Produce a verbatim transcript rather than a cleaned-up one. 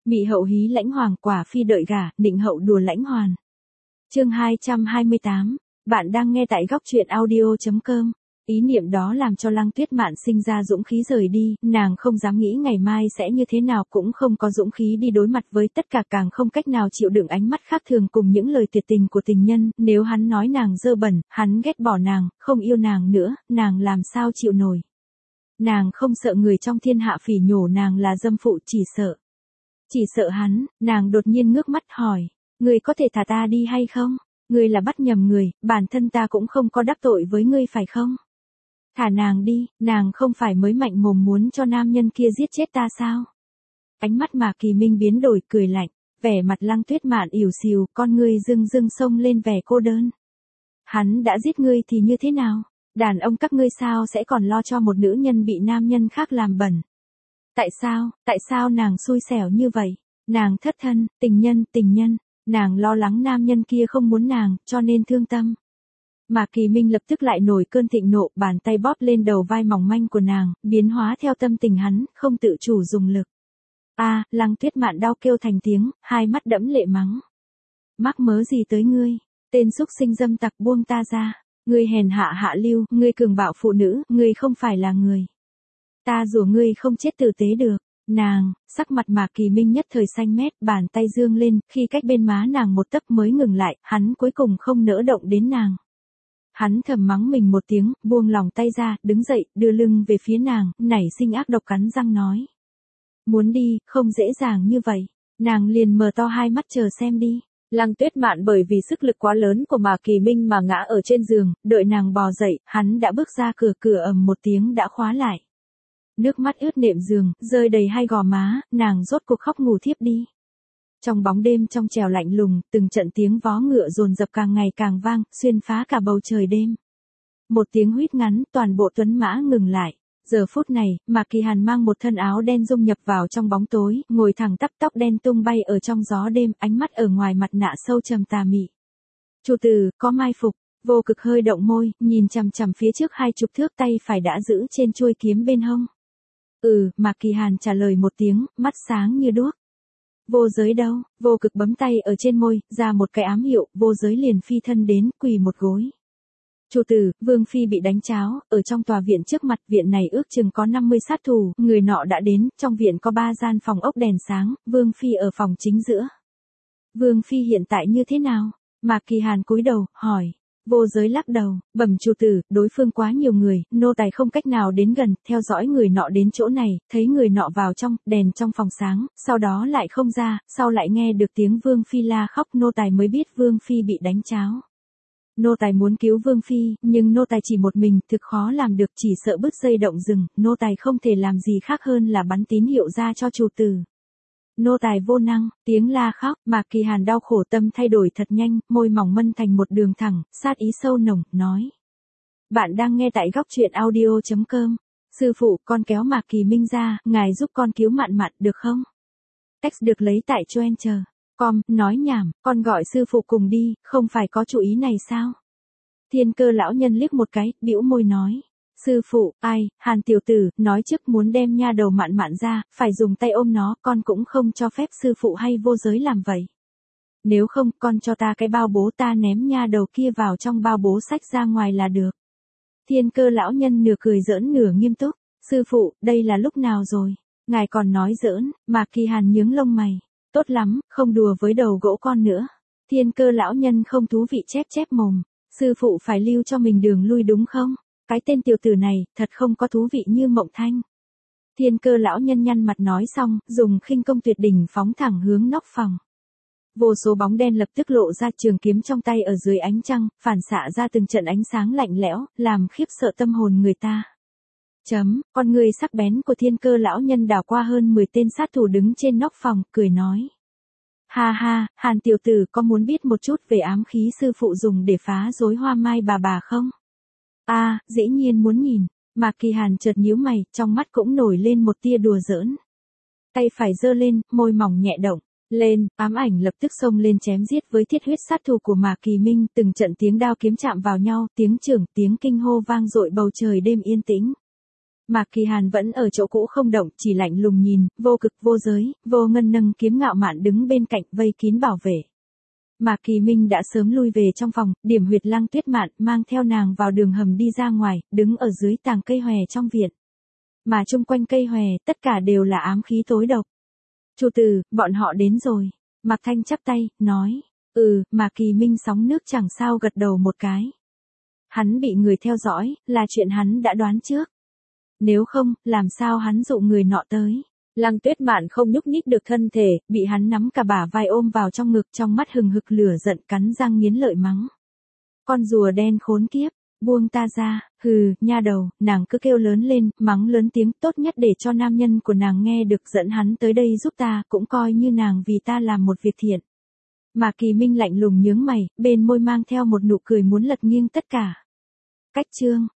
Mị hậu hí lãnh hoàng, quả phi đợi gả, định hậu đùa lãnh hoàn. Chương hai trăm hai mươi tám, bạn đang nghe tại góc truyện audio chấm com. Ý niệm đó làm cho Lăng Tuyết Mạn sinh ra dũng khí rời đi, nàng không dám nghĩ ngày mai sẽ như thế nào, cũng không có dũng khí đi đối mặt với tất cả, càng không cách nào chịu đựng ánh mắt khác thường cùng những lời tuyệt tình của tình nhân. Nếu hắn nói nàng dơ bẩn, hắn ghét bỏ nàng, không yêu nàng nữa, nàng làm sao chịu nổi. Nàng không sợ người trong thiên hạ phỉ nhổ nàng là dâm phụ, chỉ sợ. Chỉ sợ hắn. Nàng đột nhiên ngước mắt hỏi, ngươi có thể thả ta đi hay không? Ngươi là bắt nhầm người, bản thân ta cũng không có đắc tội với ngươi phải không? Thả nàng đi, nàng không phải mới mạnh mồm muốn cho nam nhân kia giết chết ta sao? Ánh mắt Mạc Kỳ Minh biến đổi, cười lạnh, vẻ mặt Lăng Tuyết Mạn ỉu xìu, con ngươi dưng dưng xông lên vẻ cô đơn. Hắn đã giết ngươi thì như thế nào? Đàn ông các ngươi sao sẽ còn lo cho một nữ nhân bị nam nhân khác làm bẩn? Tại sao, tại sao nàng xui xẻo như vậy? Nàng thất thân, tình nhân, tình nhân, nàng lo lắng nam nhân kia không muốn nàng, cho nên thương tâm. Mạc Kỳ Minh lập tức lại nổi cơn thịnh nộ, bàn tay bóp lên đầu vai mỏng manh của nàng, biến hóa theo tâm tình hắn, không tự chủ dùng lực. A, à, Lăng Tuyết Mạn đau kêu thành tiếng, hai mắt đẫm lệ mắng. Mắc mớ gì tới ngươi, tên xúc sinh dâm tặc, buông ta ra, ngươi hèn hạ hạ lưu, ngươi cường bạo phụ nữ, ngươi không phải là người. Ta rủa ngươi không chết tử tế được. Nàng, sắc mặt Mạc Kỳ Minh nhất thời xanh mét, bàn tay dương lên, khi cách bên má nàng một tấc mới ngừng lại, hắn cuối cùng không nỡ động đến nàng. Hắn thầm mắng mình một tiếng, buông lòng tay ra, đứng dậy, đưa lưng về phía nàng, nảy sinh ác độc cắn răng nói. Muốn đi, không dễ dàng như vậy. Nàng liền mở to hai mắt chờ xem đi. Lăng Tuyết Mạn bởi vì sức lực quá lớn của Mạc Kỳ Minh mà ngã ở trên giường, đợi nàng bò dậy, hắn đã bước ra cửa, cửa ầm một tiếng đã khóa lại. Nước mắt ướt nệm giường, rơi đầy hai gò má, nàng rốt cuộc khóc ngủ thiếp đi. Trong bóng đêm trong trèo lạnh lùng, từng trận tiếng vó ngựa dồn dập càng ngày càng vang, xuyên phá cả bầu trời đêm. Một tiếng huýt ngắn, toàn bộ tuấn mã ngừng lại. Giờ phút này, Mạc Kỳ Hàn mang một thân áo đen dung nhập vào trong bóng tối, ngồi thẳng tắp, tóc đen tung bay ở trong gió đêm, ánh mắt ở ngoài mặt nạ sâu trầm tà mị. Chủ tử, có mai phục. Vô Cực hơi động môi, nhìn chằm chằm phía trước hai chục thước, tay phải đã giữ trên chuôi kiếm bên hông. Ừ, Mạc Kỳ Hàn trả lời một tiếng, mắt sáng như đuốc. Vô Giới đâu? Vô Cực bấm tay ở trên môi, ra một cái ám hiệu, Vô Giới liền phi thân đến, quỳ một gối. Chủ tử, Vương Phi bị đánh cháo, ở trong tòa viện trước mặt, viện này ước chừng có năm mươi sát thủ, người nọ đã đến, trong viện có ba gian phòng ốc đèn sáng, Vương Phi ở phòng chính giữa. Vương Phi hiện tại như thế nào? Mạc Kỳ Hàn cúi đầu, hỏi. Vô Giới lắc đầu, bẩm chủ tử, đối phương quá nhiều người, nô tài không cách nào đến gần, theo dõi người nọ đến chỗ này, thấy người nọ vào trong, đèn trong phòng sáng, sau đó lại không ra, sau lại nghe được tiếng Vương Phi la khóc, nô tài mới biết Vương Phi bị đánh cháo. Nô tài muốn cứu Vương Phi, nhưng nô tài chỉ một mình, thực khó làm được, chỉ sợ bứt dây động rừng, nô tài không thể làm gì khác hơn là bắn tín hiệu ra cho chủ tử. Nô tài vô năng, tiếng la khóc, Mạc Kỳ Hàn đau khổ, tâm thay đổi thật nhanh, môi mỏng mân thành một đường thẳng, sát ý sâu nồng, nói. Bạn đang nghe tại góc truyện audio chấm com. Sư phụ, con kéo Mạc Kỳ Minh ra, ngài giúp con cứu Mạn Mạn được không? Text được lấy tại Choen chờ. Com, nói nhảm, con gọi sư phụ cùng đi, không phải có chủ ý này sao? Thiên Cơ lão nhân liếc một cái, bĩu môi nói. Sư phụ, ai, Hàn tiểu tử, nói trước muốn đem nha đầu Mạn Mạn ra, phải dùng tay ôm nó, con cũng không cho phép sư phụ hay Vô Giới làm vậy. Nếu không, con cho ta cái bao bố, ta ném nha đầu kia vào trong bao bố sách ra ngoài là được. Thiên Cơ lão nhân nửa cười giỡn nửa nghiêm túc. Sư phụ, đây là lúc nào rồi? Ngài còn nói giỡn, Mạc Kỳ Hàn nhướng lông mày. Tốt lắm, không đùa với đầu gỗ con nữa. Thiên Cơ lão nhân không thú vị chép chép mồm. Sư phụ phải lưu cho mình đường lui đúng không? Cái tên tiểu tử này, thật không có thú vị như Mộng Thanh. Thiên Cơ lão nhân nhăn mặt nói xong, dùng khinh công tuyệt đỉnh phóng thẳng hướng nóc phòng. Vô số bóng đen lập tức lộ ra, trường kiếm trong tay ở dưới ánh trăng, phản xạ ra từng trận ánh sáng lạnh lẽo, làm khiếp sợ tâm hồn người ta. Chấm, con người sắc bén của Thiên Cơ lão nhân đảo qua hơn mười tên sát thủ đứng trên nóc phòng, cười nói. Ha ha, Hàn tiểu tử, có muốn biết một chút về ám khí sư phụ dùng để phá rối Hoa Mai bà bà không? A, à, dĩ nhiên muốn nhìn. Mạc Kỳ Hàn chợt nhíu mày, trong mắt cũng nổi lên một tia đùa giỡn. Tay phải giơ lên, môi mỏng nhẹ động. Lên, ám ảnh lập tức xông lên chém giết với thiết huyết sát thủ của Mạc Kỳ Minh, từng trận tiếng đao kiếm chạm vào nhau, tiếng chưởng, tiếng kinh hô vang dội bầu trời đêm yên tĩnh. Mạc Kỳ Hàn vẫn ở chỗ cũ không động, chỉ lạnh lùng nhìn, vô cực vô giới, vô ngân nâng kiếm ngạo mạn đứng bên cạnh vây kín bảo vệ. Mạc Kỳ Minh đã sớm lui về trong phòng, điểm huyệt Lăng Tuyết Mạn, mang theo nàng vào đường hầm đi ra ngoài, đứng ở dưới tàng cây hòe trong viện. Mà chung quanh cây hòe, tất cả đều là ám khí tối độc. Chủ tử, bọn họ đến rồi. Mạc Thanh chắp tay, nói. Ừ, Mạc Kỳ Minh sóng nước chẳng sao gật đầu một cái. Hắn bị người theo dõi, là chuyện hắn đã đoán trước. Nếu không, làm sao hắn dụ người nọ tới. Lăng Tuyết Mạn không nhúc nhích được thân thể, bị hắn nắm cả bả vai ôm vào trong ngực, trong mắt hừng hực lửa giận, cắn răng nghiến lợi mắng. Con rùa đen khốn kiếp, buông ta ra, hừ, nha đầu, nàng cứ kêu lớn lên, mắng lớn tiếng, tốt nhất để cho nam nhân của nàng nghe được, dẫn hắn tới đây giúp ta, cũng coi như nàng vì ta làm một việc thiện. Mạc Kỳ Minh lạnh lùng nhướng mày, bên môi mang theo một nụ cười muốn lật nghiêng tất cả. Cách chương